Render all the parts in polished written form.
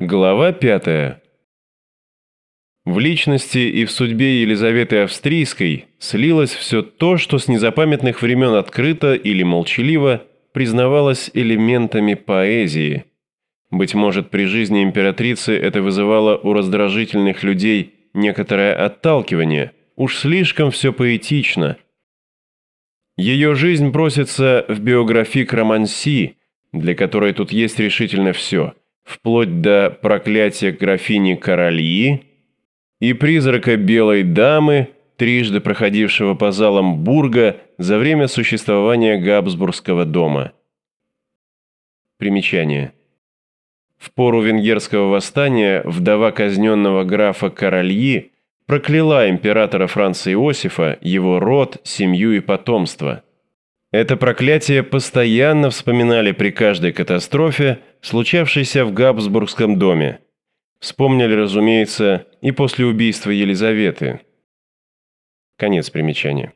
Глава 5. В личности и в судьбе Елизаветы Австрийской слилось все то, что с незапамятных времен открыто или молчаливо признавалось элементами поэзии. Быть может, при жизни императрицы это вызывало у раздражительных людей некоторое отталкивание, уж слишком все поэтично. Ее жизнь просится в биографик романси, для которой тут есть решительно все, вплоть до проклятия графини Корольи и призрака белой дамы, трижды проходившего по залам Бурга за время существования Габсбургского дома. Примечание. В пору венгерского восстания вдова казненного графа Корольи прокляла императора Франца Иосифа, его род, семью и потомство. Это проклятие постоянно вспоминали при каждой катастрофе, случавшейся в Габсбургском доме. Вспомнили, разумеется, и после убийства Елизаветы. Конец примечания.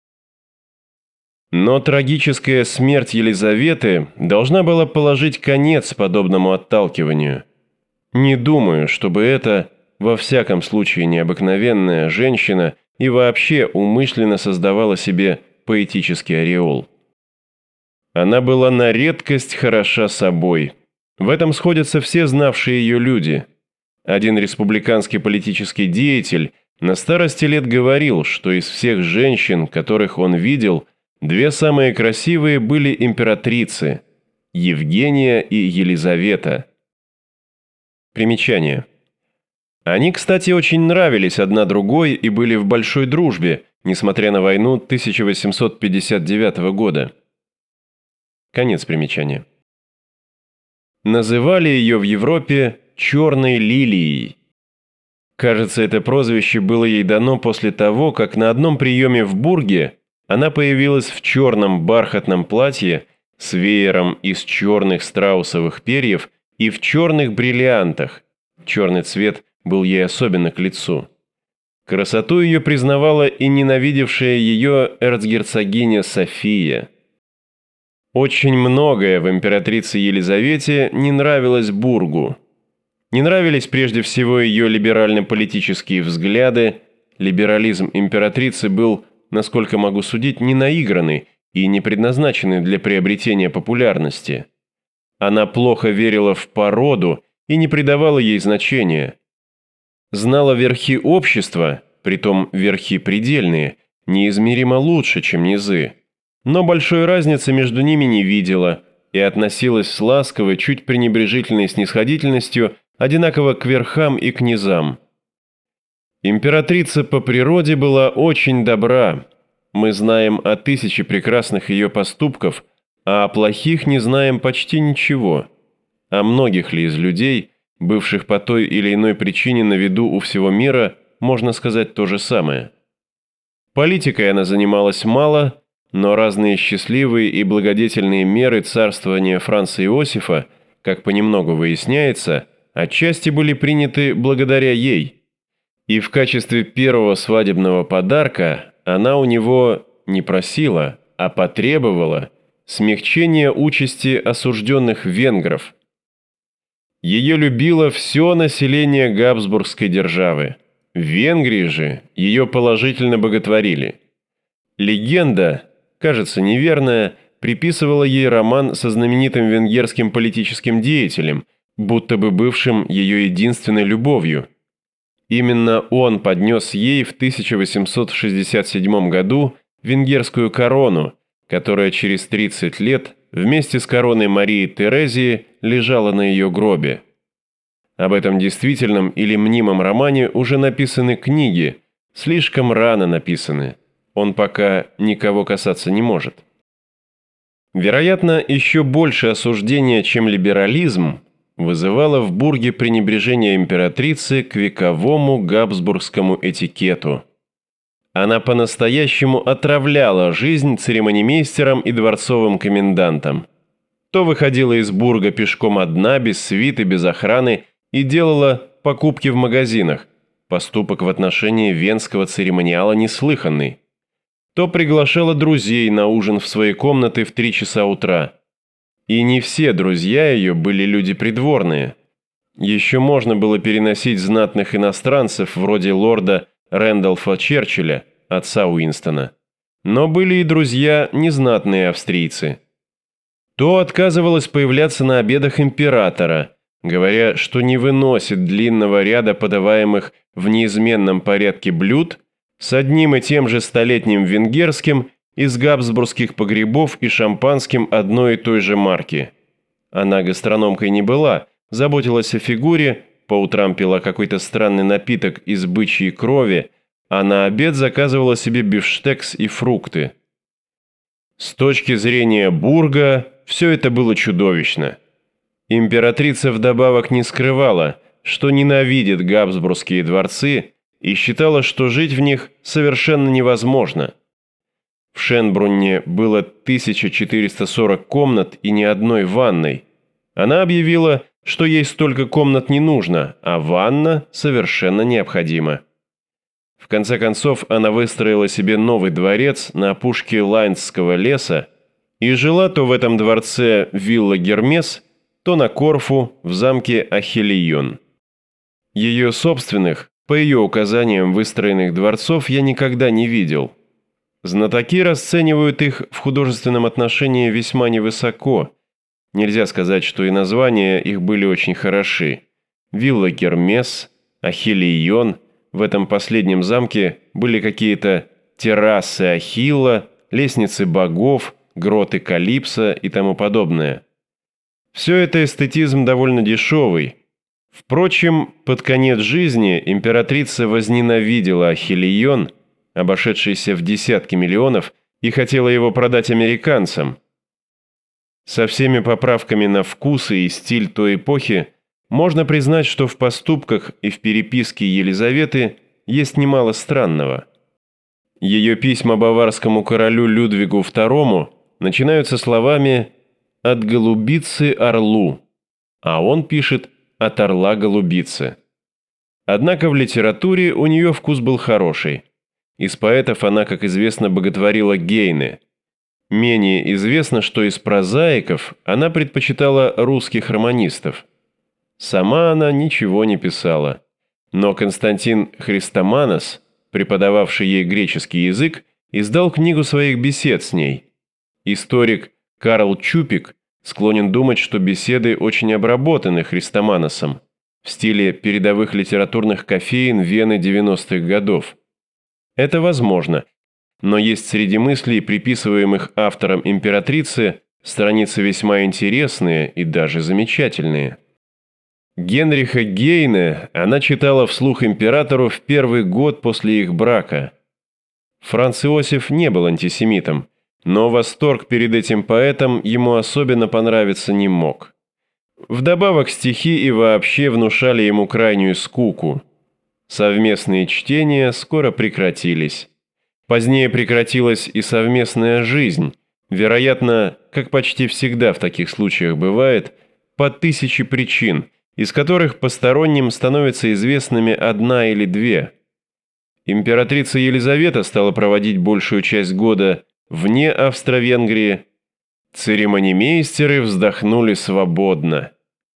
Но трагическая смерть Елизаветы должна была положить конец подобному отталкиванию. Не думаю, чтобы эта, во всяком случае, необыкновенная женщина и вообще умышленно создавала себе поэтический ореол. Она была на редкость хороша собой. В этом сходятся все знавшие ее люди. Один республиканский политический деятель на старости лет говорил, что из всех женщин, которых он видел, две самые красивые были императрицы – Евгения и Елизавета. Примечание. Они, кстати, очень нравились одна другой и были в большой дружбе, несмотря на войну 1859 года. Конец примечания. Называли ее в Европе «черной лилией». Кажется, это прозвище было ей дано после того, как на одном приеме в Бурге она появилась в черном бархатном платье с веером из черных страусовых перьев и в черных бриллиантах. Черный цвет был ей особенно к лицу. Красоту ее признавала и ненавидевшая ее эрцгерцогиня София. Очень многое в императрице Елизавете не нравилось Бургу. Не нравились прежде всего ее либерально-политические взгляды. Либерализм императрицы был, насколько могу судить, не наигранный и не предназначенный для приобретения популярности. Она плохо верила в породу и не придавала ей значения. Знала верхи общества, притом верхи предельные, неизмеримо лучше, чем низы. Но большой разницы между ними не видела и относилась с ласковой, чуть пренебрежительной снисходительностью одинаково к верхам и к низам. Императрица по природе была очень добра. Мы знаем о тысяче прекрасных ее поступков, а о плохих не знаем почти ничего. О многих ли из людей, бывших по той или иной причине на виду у всего мира, можно сказать то же самое. Политикой она занималась мало, но разные счастливые и благодетельные меры царствования Франца Иосифа, как понемногу выясняется, отчасти были приняты благодаря ей. И в качестве первого свадебного подарка она у него не просила, а потребовала смягчения участи осужденных венгров. Ее любило все население Габсбургской державы. В Венгрии же ее положительно боготворили. Легенда, кажется неверная, приписывала ей роман со знаменитым венгерским политическим деятелем, будто бы бывшим ее единственной любовью. Именно он поднес ей в 1867 году венгерскую корону, которая через 30 лет вместе с короной Марии Терезии лежала на ее гробе. Об этом действительном или мнимом романе уже написаны книги, слишком рано написаны. Он пока никого касаться не может. Вероятно, еще больше осуждения, чем либерализм, вызывало в Бурге пренебрежение императрицы к вековому габсбургскому этикету. Она по-настоящему отравляла жизнь церемонимейстерам и дворцовым комендантам. То выходила из Бурга пешком одна, без свиты, без охраны, и делала покупки в магазинах, поступок в отношении венского церемониала неслыханный. То приглашала друзей на ужин в свои комнаты в 3 часа утра. И не все друзья ее были люди придворные. Еще можно было переносить знатных иностранцев, вроде лорда Рэндольфа Черчилля, отца Уинстона. Но были и друзья, незнатные австрийцы. То отказывалась появляться на обедах императора, говоря, что не выносит длинного ряда подаваемых в неизменном порядке блюд с одним и тем же столетним венгерским из габсбургских погребов и шампанским одной и той же марки. Она гастрономкой не была, заботилась о фигуре, по утрам пила какой-то странный напиток из бычьей крови, а на обед заказывала себе бифштекс и фрукты. С точки зрения Бурга, все это было чудовищно. Императрица вдобавок не скрывала, что ненавидит габсбургские дворцы и считала, что жить в них совершенно невозможно. В Шенбрунне было 1440 комнат и ни одной ванной. Она объявила, что ей столько комнат не нужно, а ванна совершенно необходима. В конце концов, она выстроила себе новый дворец на опушке Лайнского леса и жила то в этом дворце вилла Гермес, то на Корфу в замке Ахиллион. Ее собственных, по ее указаниям выстроенных дворцов, я никогда не видел. Знатоки расценивают их в художественном отношении весьма невысоко. Нельзя сказать, что и названия их были очень хороши. Вилла Гермес, Ахиллион. В этом последнем замке были какие-то террасы Ахилла, лестницы богов, гроты Калипсо и тому подобное. Все это эстетизм довольно дешевый. Впрочем, под конец жизни императрица возненавидела Ахиллион, обошедшийся в десятки миллионов, и хотела его продать американцам. Со всеми поправками на вкусы и стиль той эпохи можно признать, что в поступках и в переписке Елизаветы есть немало странного. Ее письма баварскому королю Людвигу II начинаются словами «от голубицы орлу», а он пишет «от орла голубицы». Однако в литературе у нее вкус был хороший. Из поэтов она, как известно, боготворила Гейне. Менее известно, что из прозаиков она предпочитала русских романистов. Сама она ничего не писала. Но Константин Христоманос, преподававший ей греческий язык, издал книгу своих бесед с ней. Историк Карл Чупик склонен думать, что беседы очень обработаны Христоманосом в стиле передовых литературных кофеен Вены 90-х годов. Это возможно, но есть среди мыслей, приписываемых автором императрицы, страницы весьма интересные и даже замечательные. Генриха Гейне она читала вслух императору в первый год после их брака. Франц Иосиф не был антисемитом, но восторг перед этим поэтом ему особенно понравиться не мог. Вдобавок стихи и вообще внушали ему крайнюю скуку. Совместные чтения скоро прекратились. Позднее прекратилась и совместная жизнь, вероятно, как почти всегда в таких случаях бывает, по 1000 причин, из которых посторонним становятся известными одна или две. Императрица Елизавета стала проводить большую часть года вне Австро-Венгрии. Церемонимейстеры вздохнули свободно.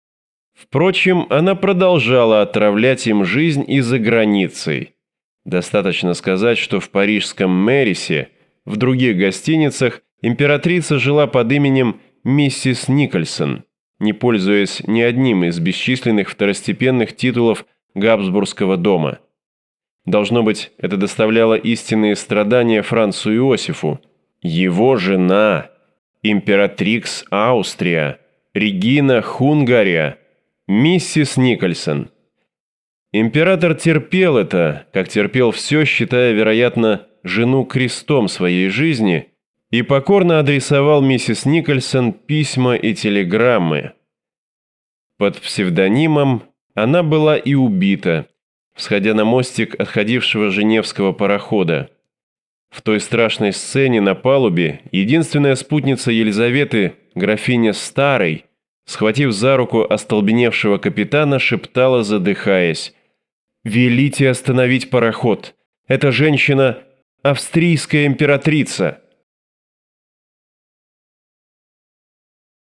Впрочем, она продолжала отравлять им жизнь и за границей. Достаточно сказать, что в парижском Мэрисе, в других гостиницах, императрица жила под именем миссис Никольсон, не пользуясь ни одним из бесчисленных второстепенных титулов Габсбургского дома. Должно быть, это доставляло истинные страдания Францу Иосифу. Его жена, императрикс Аустрия, Регина Хунгария, миссис Никольсон. Император терпел это, как терпел все, считая, вероятно, жену крестом своей жизни, и покорно адресовал миссис Никольсон письма и телеграммы. Под псевдонимом она была и убита, всходя на мостик отходившего Женевского парохода. В той страшной сцене на палубе единственная спутница Елизаветы, графиня Старой, схватив за руку остолбеневшего капитана, шептала, задыхаясь: «Велите остановить пароход! Эта женщина – австрийская императрица!»